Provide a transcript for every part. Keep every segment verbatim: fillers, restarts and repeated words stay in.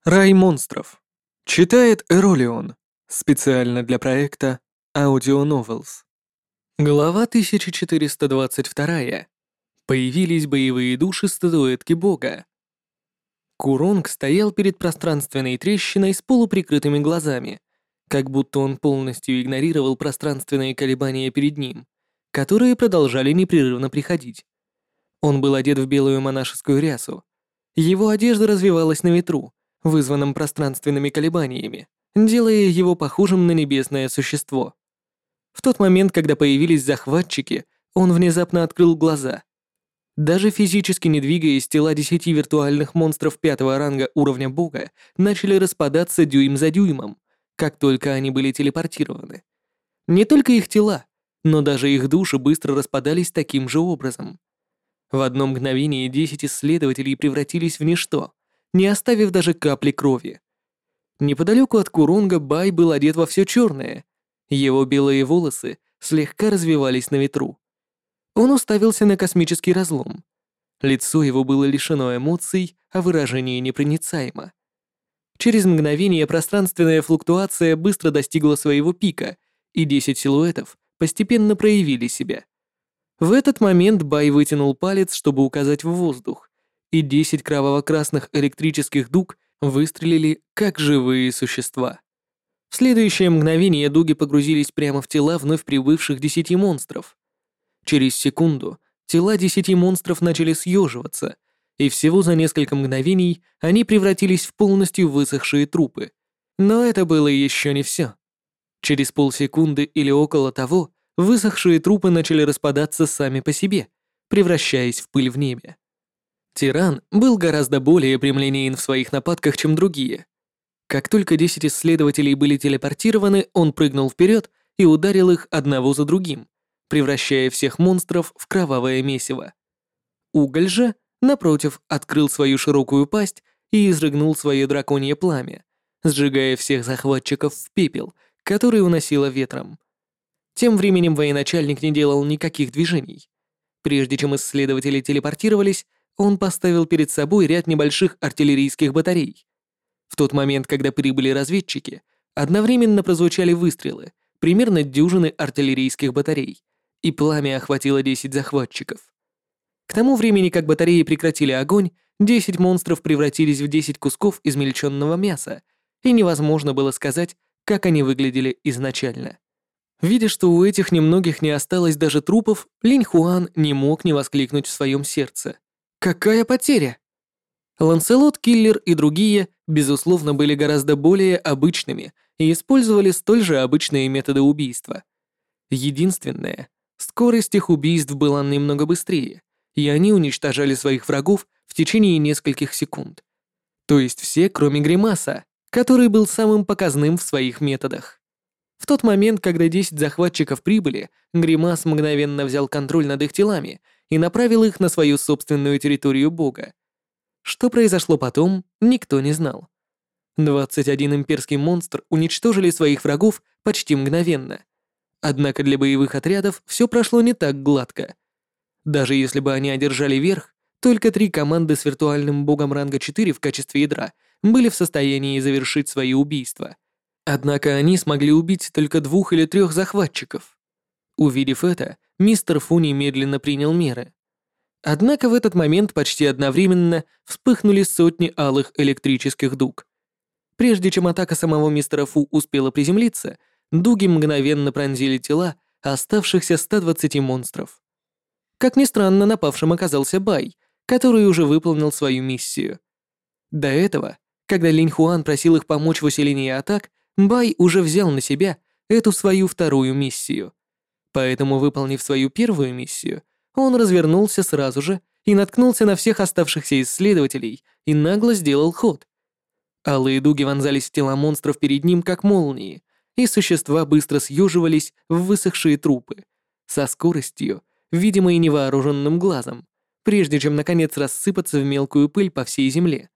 Рай монстров. Читает Эролион. Специально для проекта Audio Novels. Глава тысяча четыреста двадцать два. Появились боевые души статуэтки бога. Куронг стоял перед пространственной трещиной с полуприкрытыми глазами, как будто он полностью игнорировал пространственные колебания перед ним, которые продолжали непрерывно приходить. Он был одет в белую монашескую рясу. Его одежда развивалась на ветру, вызванном пространственными колебаниями, делая его похожим на небесное существо. В тот момент, когда появились захватчики, он внезапно открыл глаза. Даже физически не двигаясь, тела десяти виртуальных монстров пятого ранга уровня бога начали распадаться дюйм за дюймом, как только они были телепортированы. Не только их тела, но даже их души быстро распадались таким же образом. В одно мгновение десять исследователей превратились в ничто, не оставив даже капли крови. Неподалеку от Куронга Бай был одет во все черное. Его белые волосы слегка развивались на ветру. Он уставился на космический разлом. Лицо его было лишено эмоций, а выражение непроницаемо. Через мгновение пространственная флуктуация быстро достигла своего пика, и десять силуэтов постепенно проявили себя. В этот момент Бай вытянул палец, чтобы указать в воздух, и десять кроваво-красных электрических дуг выстрелили, как живые существа. В следующее мгновение дуги погрузились прямо в тела вновь прибывших десяти монстров. Через секунду тела десяти монстров начали съеживаться, и всего за несколько мгновений они превратились в полностью высохшие трупы. Но это было еще не все. Через полсекунды или около того высохшие трупы начали распадаться сами по себе, превращаясь в пыль в небе. Тиран был гораздо более прямолинеен в своих нападках, чем другие. Как только десять исследователей были телепортированы, он прыгнул вперед и ударил их одного за другим, превращая всех монстров в кровавое месиво. Уголь же, напротив, открыл свою широкую пасть и изрыгнул свое драконье пламя, сжигая всех захватчиков в пепел, который уносило ветром. Тем временем военачальник не делал никаких движений. Прежде чем исследователи телепортировались, он поставил перед собой ряд небольших артиллерийских батарей. В тот момент, когда прибыли разведчики, одновременно прозвучали выстрелы, примерно дюжины артиллерийских батарей, и пламя охватило десять захватчиков. К тому времени, как батареи прекратили огонь, десять монстров превратились в десять кусков измельченного мяса, и невозможно было сказать, как они выглядели изначально. Видя, что у этих немногих не осталось даже трупов, Линь Хуан не мог не воскликнуть в своем сердце. «Какая потеря!» Ланселот, Киллер и другие, безусловно, были гораздо более обычными и использовали столь же обычные методы убийства. Единственное, скорость их убийств была немного быстрее, и они уничтожали своих врагов в течение нескольких секунд. То есть все, кроме Гримаса, который был самым показным в своих методах. В тот момент, когда десять захватчиков прибыли, Гримас мгновенно взял контроль над их телами и направил их на свою собственную территорию бога. Что произошло потом, никто не знал. двадцать один имперский монстр уничтожили своих врагов почти мгновенно. Однако для боевых отрядов все прошло не так гладко. Даже если бы они одержали верх, только три команды с виртуальным богом ранга четыре в качестве ядра были в состоянии завершить свои убийства. Однако они смогли убить только двух или трех захватчиков. Увидев это, мистер Фу немедленно принял меры. Однако в этот момент почти одновременно вспыхнули сотни алых электрических дуг. Прежде чем атака самого мистера Фу успела приземлиться, дуги мгновенно пронзили тела оставшихся ста двадцати монстров. Как ни странно, напавшим оказался Бай, который уже выполнил свою миссию. До этого, когда Линь Хуан просил их помочь в усилении атак, Бай уже взял на себя эту свою вторую миссию. Поэтому, выполнив свою первую миссию, он развернулся сразу же и наткнулся на всех оставшихся исследователей и нагло сделал ход. Алые дуги вонзались в тела монстров перед ним, как молнии, и существа быстро съеживались в высохшие трупы, со скоростью, видимой невооруженным глазом, прежде чем наконец рассыпаться в мелкую пыль по всей земле.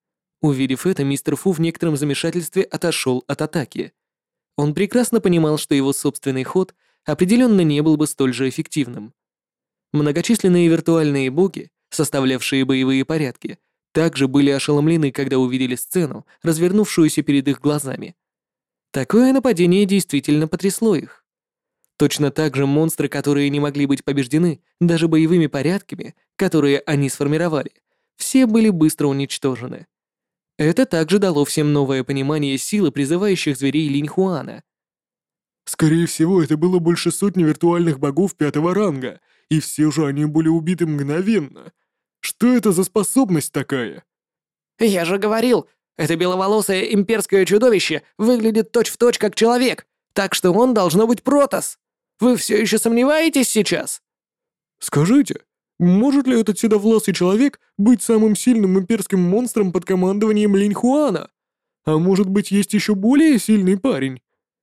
Увидев это, мистер Фу в некотором замешательстве отошел от атаки. Он прекрасно понимал, что его собственный ход определенно не был бы столь же эффективным. Многочисленные виртуальные боги, составлявшие боевые порядки, также были ошеломлены, когда увидели сцену, развернувшуюся перед их глазами. Такое нападение действительно потрясло их. Точно так же монстры, которые не могли быть побеждены даже боевыми порядками, которые они сформировали, все были быстро уничтожены. Это также дало всем новое понимание силы призывающих зверей Линьхуана. Скорее всего, это было больше сотни виртуальных богов пятого ранга, и все же они были убиты мгновенно. Что это за способность такая? «Я же говорил, это беловолосое имперское чудовище выглядит точь-в-точь как человек, так что он должно быть Протос. Вы все еще сомневаетесь сейчас?» Скажите, может ли этот седовласый человек быть самым сильным имперским монстром под командованием Линьхуана? А может быть, есть еще более сильный парень?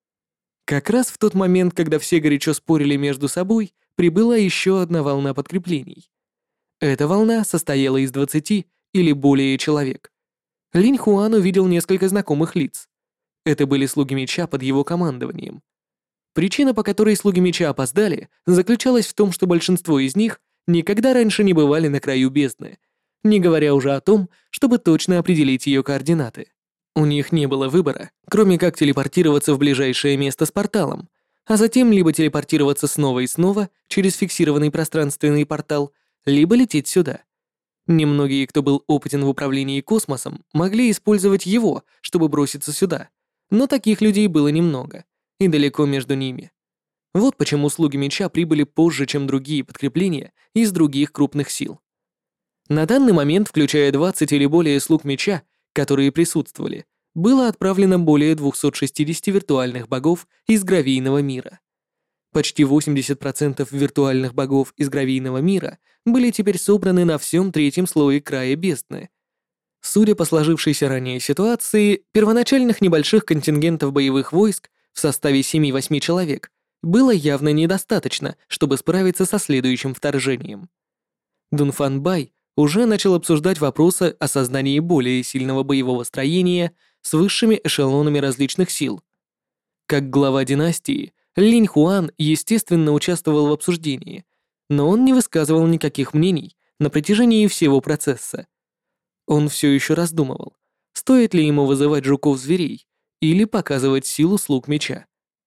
Как раз в тот момент, когда все горячо спорили между собой, прибыла еще одна волна подкреплений. Эта волна состояла из двадцати или более человек. Линь Хуан увидел несколько знакомых лиц. Это были слуги меча под его командованием. Причина, по которой слуги меча опоздали, заключалась в том, что большинство из них никогда раньше не бывали на краю бездны, не говоря уже о том, чтобы точно определить ее координаты. У них не было выбора, кроме как телепортироваться в ближайшее место с порталом, а затем либо телепортироваться снова и снова через фиксированный пространственный портал, либо лететь сюда. Немногие, кто был опытен в управлении космосом, могли использовать его, чтобы броситься сюда, но таких людей было немного, и далеко между ними. Вот почему слуги меча прибыли позже, чем другие подкрепления из других крупных сил. На данный момент, включая двадцать или более слуг меча, которые присутствовали, было отправлено более двухсот шестидесяти виртуальных богов из гравийного мира. Почти восемьдесят процентов виртуальных богов из гравийного мира были теперь собраны на всем третьем слое края бездны. Судя по сложившейся ранее ситуации, первоначальных небольших контингентов боевых войск в составе семи-восьми человек было явно недостаточно, чтобы справиться со следующим вторжением. Дунфан Бай уже начал обсуждать вопросы о создании более сильного боевого строения с высшими эшелонами различных сил. Как глава династии, Линь Хуан, естественно, участвовал в обсуждении, но он не высказывал никаких мнений на протяжении всего процесса. Он все еще раздумывал, стоит ли ему вызывать жуков-зверей или показывать силу слуг меча.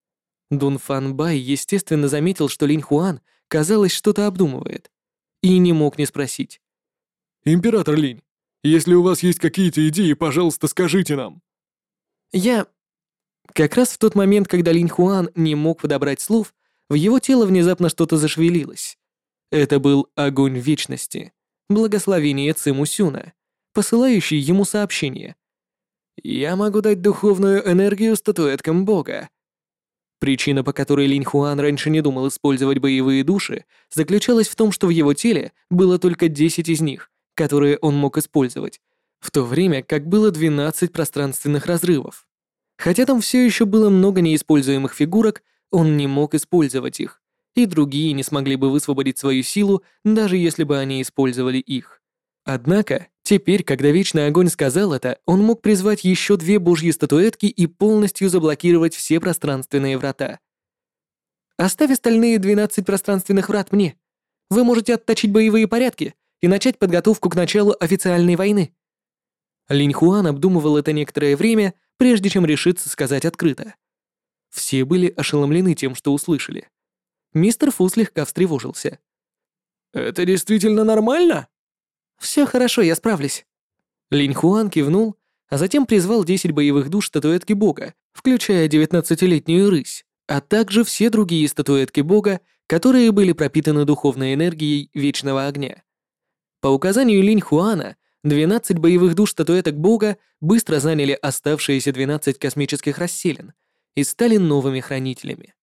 Дунфан Бай, естественно, заметил, что Линь Хуан, казалось, что-то обдумывает, и не мог не спросить. Император Линь, если у вас есть какие-то идеи, пожалуйста, скажите нам. Я... Как раз в тот момент, когда Линь Хуан не мог подобрать слов, в его тело внезапно что-то зашевелилось. Это был огонь вечности, благословение Циму Сюна, посылающий ему сообщение. «Я могу дать духовную энергию статуэткам Бога». Причина, по которой Линь Хуан раньше не думал использовать боевые души, заключалась в том, что в его теле было только десять из них, которые он мог использовать, в то время как было двенадцать пространственных разрывов. Хотя там все еще было много неиспользуемых фигурок, он не мог использовать их, и другие не смогли бы высвободить свою силу, даже если бы они использовали их. Однако, теперь, когда Вечный Огонь сказал это, он мог призвать еще две божьи статуэтки и полностью заблокировать все пространственные врата. «Оставь остальные двенадцать пространственных врат мне. Вы можете отточить боевые порядки и начать подготовку к началу официальной войны». Линь Хуан обдумывал это некоторое время, прежде чем решиться сказать открыто. Все были ошеломлены тем, что услышали. Мистер Фу слегка встревожился. «Это действительно нормально?» «Все хорошо, я справлюсь». Линь Хуан кивнул, а затем призвал десять боевых душ статуэтки бога, включая девятнадцатилетнюю рысь, а также все другие статуэтки бога, которые были пропитаны духовной энергией вечного огня. По указанию Линь Хуана, двенадцать боевых душ статуэток бога быстро заняли оставшиеся двенадцать космических расселин и стали новыми хранителями.